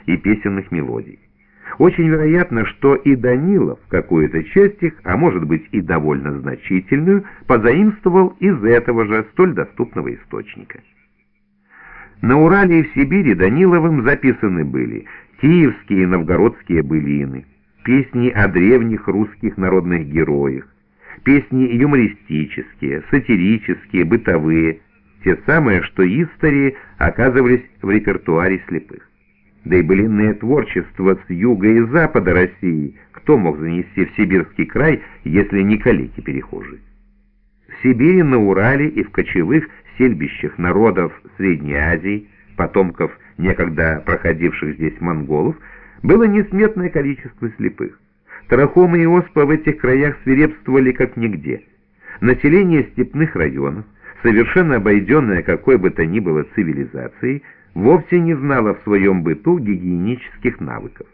и песенных мелодий. Очень вероятно, что и Данилов какую-то часть их, а может быть и довольно значительную, позаимствовал из этого же столь доступного источника. На Урале и в Сибири Даниловым записаны были киевские и новгородские былины, песни о древних русских народных героях, песни юмористические, сатирические, бытовые, те самые, что истори оказывались в репертуаре слепых. Да и былинное творчество с юга и запада России кто мог занести в сибирский край, если не калеки-перехожие? В Сибири, на Урале и в кочевых сельбищах народов Средней Азии, потомков некогда проходивших здесь монголов, было несметное количество слепых. Трахомы и оспа в этих краях свирепствовали как нигде. Население степных районов, совершенно обойденное какой бы то ни было цивилизацией, вовсе не знало в своем быту гигиенических навыков.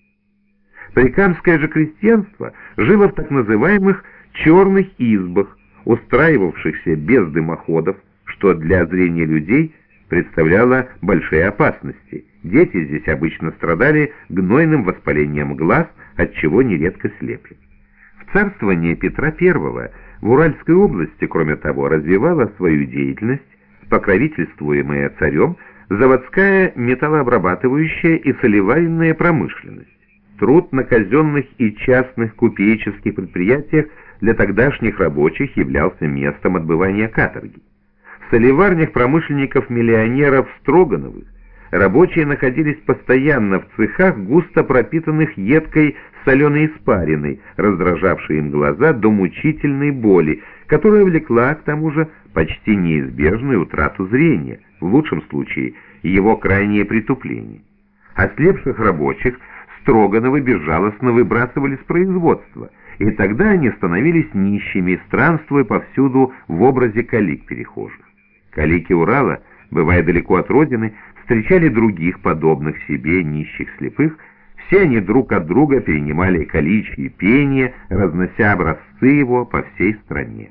Прикамское же крестьянство жило в так называемых «черных избах», устраивавшихся без дымоходов, что для зрения людей представляло большие опасности. Дети здесь обычно страдали гнойным воспалением глаз, отчего нередко слепли. В царствование Петра I в Уральской области, кроме того, развивала свою деятельность, покровительствуемая царем, заводская металлообрабатывающая и солеваренная промышленность. Труд на казенных и частных купеческих предприятиях для тогдашних рабочих являлся местом отбывания каторги. В солеварнях промышленников-миллионеров Строгановых рабочие находились постоянно в цехах, густо пропитанных едкой соленой испариной, раздражавшей им глаза до мучительной боли, которая влекла, к тому же, почти неизбежную утрату зрения, в лучшем случае его крайнее притупление. Ослепших рабочих Строгановы безжалостно выбрасывали с производства, и тогда они становились нищими, странствуя повсюду в образе калик-перехожих. Калики Урала, бывая далеко от родины, встречали других, подобных себе, нищих слепых. Все они друг от друга перенимали каличье пение, разнося образцы его по всей стране.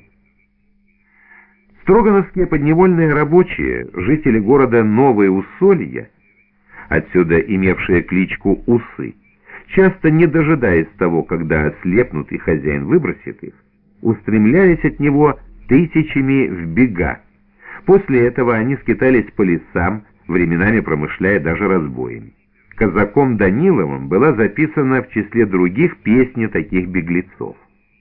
Строгановские подневольные рабочие, жители города Новое Усолье, отсюда имевшие кличку Усы, часто не дожидаясь того, когда ослепнутый хозяин выбросит их, устремлялись от него тысячами в бега. После этого они скитались по лесам, временами промышляя даже разбоями. Казаком Даниловым была записана в числе других песня таких беглецов.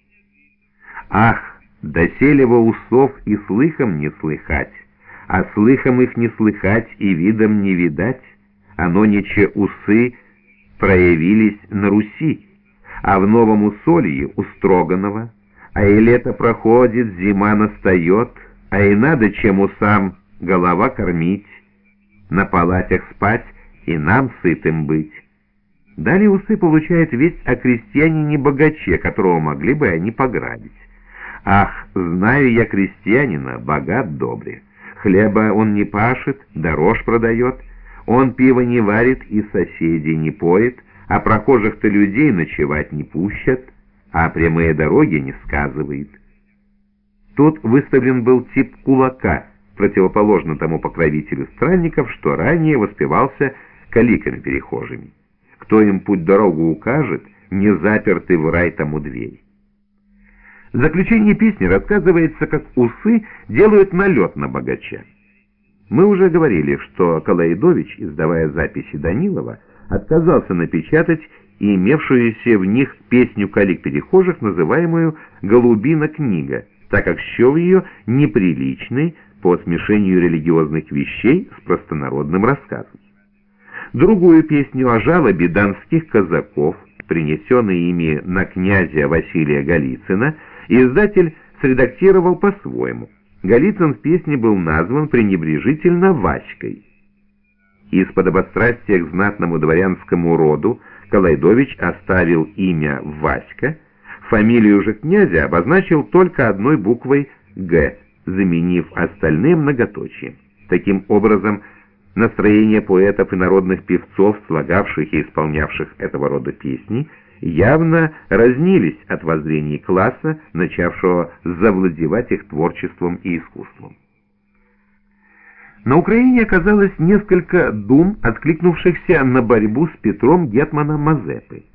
«Ах, доселева усов и слыхом не слыхать, а слыхом их не слыхать и видом не видать, а нонече усы проявились на Руси, а в Новом Усолье у Строганова, а и лето проходит, зима настает, а и надо чем усам голова кормить, на палатях спать и нам сытым быть». Далее Усы получают весть о крестьянине-богаче, которого могли бы они пограбить. «Ах, знаю я крестьянина, богат добре. Хлеба он не пашет, да рожь продает, он пиво не варит и соседей не поет, а прохожих-то людей ночевать не пущат, а прямые дороги не сказывает». Тут выставлен был тип кулака, противоположно тому покровителю странников, что ранее воспевался каликами-перехожими. Кто им путь-дорогу укажет, не запертый в рай тому дверь. В заключении песни рассказывается, как усы делают налет на богача. Мы уже говорили, что Калайдович, издавая записи Данилова, отказался напечатать и имевшуюся в них песню калик-перехожих, называемую «Голубина книга», так как счел ее неприличной по смешению религиозных вещей с простонародным рассказом. Другую песню о жалобе донских казаков, принесенной ими на князя Василия Голицына, издатель средактировал по-своему. Голицын в песне был назван пренебрежительно Васькой. Из подобострастия к знатному дворянскому роду Калайдович оставил имя Васька, фамилию же князя обозначил только одной буквой «Г», заменив остальные многоточием. Таким образом, настроения поэтов и народных певцов, слагавших и исполнявших этого рода песни, явно разнились от воззрений класса, начавшего завладевать их творчеством и искусством. На Украине оказалось несколько дум, откликнувшихся на борьбу с Петром гетмана Мазепы.